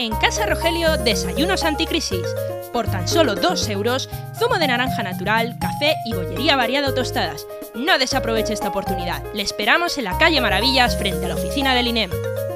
En Casa Rogelio, desayunos anticrisis. Por tan solo 2 euros, zumo de naranja natural, café y bollería variada tostadas. No desaproveche esta oportunidad. Le esperamos en la calle Maravillas, frente a la oficina del INEM.